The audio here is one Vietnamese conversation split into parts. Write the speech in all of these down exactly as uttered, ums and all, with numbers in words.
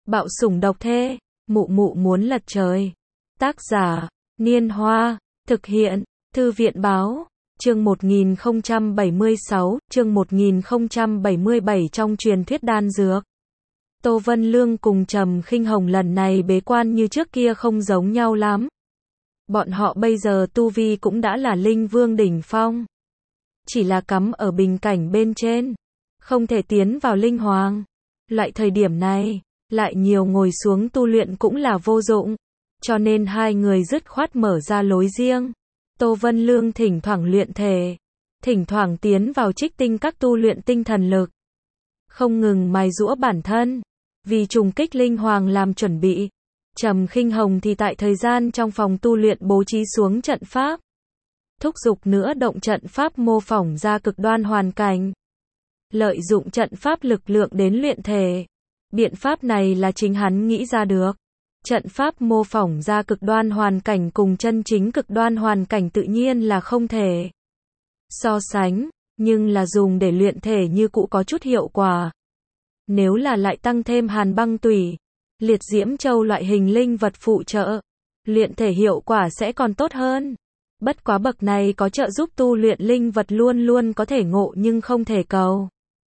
Bạo sủng độc thê, mụ mụ muốn lật trời. Tác giả, Niên Hoa, thực hiện, Thư viện Báo, chương một nghìn không trăm bảy mươi sáu, chương một nghìn không trăm bảy mươi bảy trong truyền thuyết đan dược. Tô Vân Lương cùng Trầm Khinh Hồng lần này bế quan như trước kia không giống nhau lắm. Bọn họ bây giờ tu vi cũng đã là linh vương đỉnh phong. Chỉ là cắm ở bình cảnh bên trên, không thể tiến vào linh hoàng. Loại thời điểm này, lại nhiều ngồi xuống tu luyện cũng là vô dụng. Cho nên hai người dứt khoát mở ra lối riêng. Tô Vân Lương thỉnh thoảng luyện thể, thỉnh thoảng tiến vào trích tinh các tu luyện tinh thần lực. Không ngừng mài giũa bản thân, vì trùng kích linh hoàng làm chuẩn bị. Trầm Khinh Hồng thì tại thời gian trong phòng tu luyện bố trí xuống trận pháp. Thúc giục nữa động trận pháp mô phỏng ra cực đoan hoàn cảnh. Lợi dụng trận pháp lực lượng đến luyện thể. Biện pháp này là chính hắn nghĩ ra được. Trận pháp mô phỏng ra cực đoan hoàn cảnh cùng chân chính cực đoan hoàn cảnh tự nhiên là không thể so sánh, nhưng là dùng để luyện thể như cũ có chút hiệu quả. Nếu là lại tăng thêm hàn băng tủy, liệt diễm châu loại hình linh vật phụ trợ, luyện thể hiệu quả sẽ còn tốt hơn. Bất quá bậc này có trợ giúp tu luyện linh vật luôn luôn có thể ngộ nhưng không thể cầu.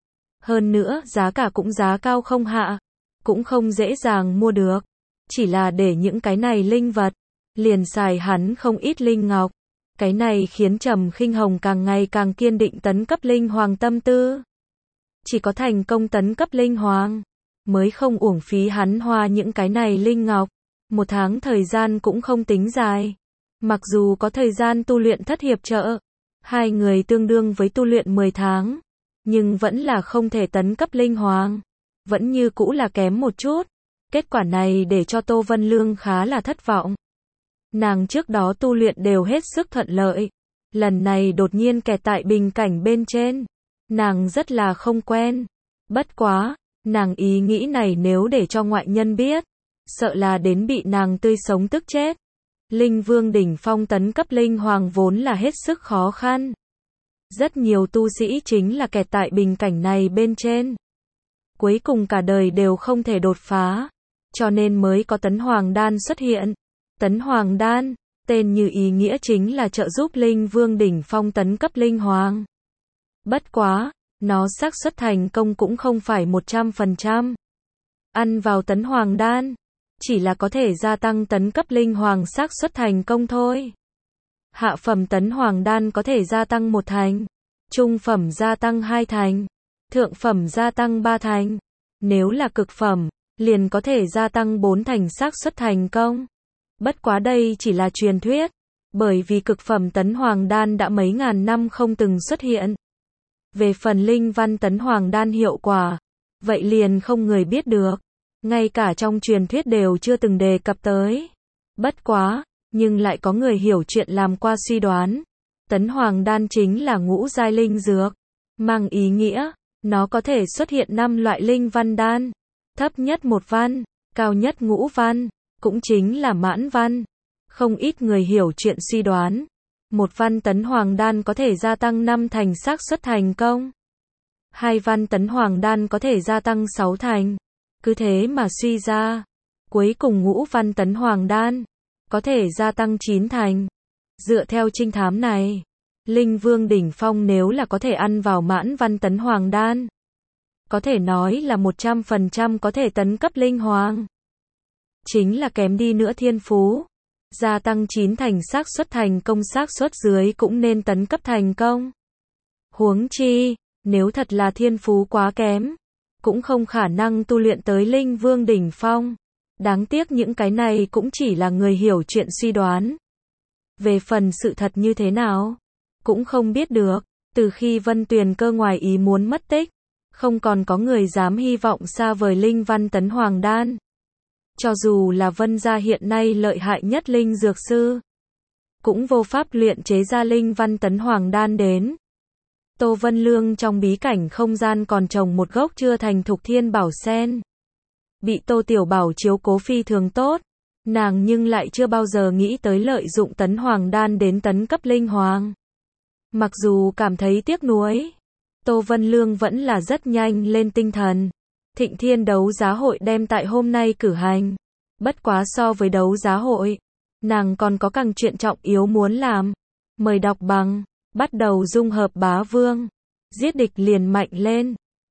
Hơn nữa, giá cả cũng giá cao không hạ, cũng không dễ dàng mua được. Chỉ là để những cái này linh vật, liền xài hắn không ít linh ngọc. Cái này khiến Trầm Khinh Hồng càng ngày càng kiên định tấn cấp linh hoàng tâm tư. Chỉ có thành công tấn cấp linh hoàng, mới không uổng phí hắn hoa những cái này linh ngọc. Một tháng thời gian cũng không tính dài. Mặc dù có thời gian tu luyện thất hiệp trợ, hai người tương đương với tu luyện mười tháng, nhưng vẫn là không thể tấn cấp linh hoàng. Vẫn như cũ là kém một chút. Kết quả này để cho Tô Vân Lương khá là thất vọng. Nàng trước đó tu luyện đều hết sức thuận lợi. Lần này đột nhiên kẹt tại bình cảnh bên trên. Nàng rất là không quen. Bất quá, nàng ý nghĩ này nếu để cho ngoại nhân biết, sợ là đến bị nàng tươi sống tức chết. Linh vương đỉnh phong tấn cấp linh hoàng vốn là hết sức khó khăn. Rất nhiều tu sĩ chính là kẹt tại bình cảnh này bên trên. Cuối cùng cả đời đều không thể đột phá. Cho nên mới có tấn hoàng đan xuất hiện. Tấn hoàng đan, tên như ý nghĩa chính là trợ giúp linh vương đỉnh phong tấn cấp linh hoàng. Bất quá, nó xác suất thành công cũng không phải một trăm phần trăm. Ăn vào tấn hoàng đan, chỉ là có thể gia tăng tấn cấp linh hoàng xác suất thành công thôi. Hạ phẩm tấn hoàng đan có thể gia tăng một thành, trung phẩm gia tăng hai thành, thượng phẩm gia tăng ba thành. Nếu là cực phẩm, liền có thể gia tăng bốn thành xác suất thành công. Bất quá đây chỉ là truyền thuyết, bởi vì cực phẩm tấn hoàng đan đã mấy ngàn năm không từng xuất hiện. Về phần linh văn tấn hoàng đan hiệu quả, vậy liền không người biết được. Ngay cả trong truyền thuyết đều chưa từng đề cập tới. Bất quá, nhưng lại có người hiểu chuyện làm qua suy đoán. Tấn hoàng đan chính là ngũ giai linh dược, mang ý nghĩa, nó có thể xuất hiện năm loại linh văn đan. Thấp nhất một văn, cao nhất ngũ văn, cũng chính là mãn văn. Không ít người hiểu chuyện suy đoán, một văn tấn hoàng đan có thể gia tăng năm thành xác suất thành công. Hai văn tấn hoàng đan có thể gia tăng sáu thành. Cứ thế mà suy ra, cuối cùng ngũ văn tấn hoàng đan có thể gia tăng chín thành. Dựa theo trinh thám này, linh vương đỉnh phong nếu là có thể ăn vào mãn văn tấn hoàng đan, có thể nói là một trăm phần trăm có thể tấn cấp linh hoàng. Chính là kém đi nữa thiên phú, gia tăng chín thành xác suất thành công xác suất dưới cũng nên tấn cấp thành công. Huống chi, nếu thật là thiên phú quá kém, cũng không khả năng tu luyện tới linh vương đỉnh phong. Đáng tiếc những cái này cũng chỉ là người hiểu chuyện suy đoán. Về phần sự thật như thế nào, cũng không biết được. Từ khi Vân Tuyền Cơ ngoài ý muốn mất tích, không còn có người dám hy vọng xa vời linh văn tấn hoàng đan. Cho dù là Vân gia hiện nay lợi hại nhất linh dược sư, cũng vô pháp luyện chế ra linh văn tấn hoàng đan đến. Tô Vân Lương trong bí cảnh không gian còn trồng một gốc chưa thành thục thiên bảo sen. Bị Tô Tiểu Bảo chiếu cố phi thường tốt, nàng nhưng lại chưa bao giờ nghĩ tới lợi dụng tấn hoàng đan đến tấn cấp linh hoàng. Mặc dù cảm thấy tiếc nuối, Tô Vân Lương vẫn là rất nhanh lên tinh thần. Thịnh Thiên đấu giá hội đem tại hôm nay cử hành. Bất quá so với đấu giá hội, nàng còn có càng chuyện trọng yếu muốn làm. Mời đọc bằng, bắt đầu dung hợp bá vương. Giết địch liền mạnh lên.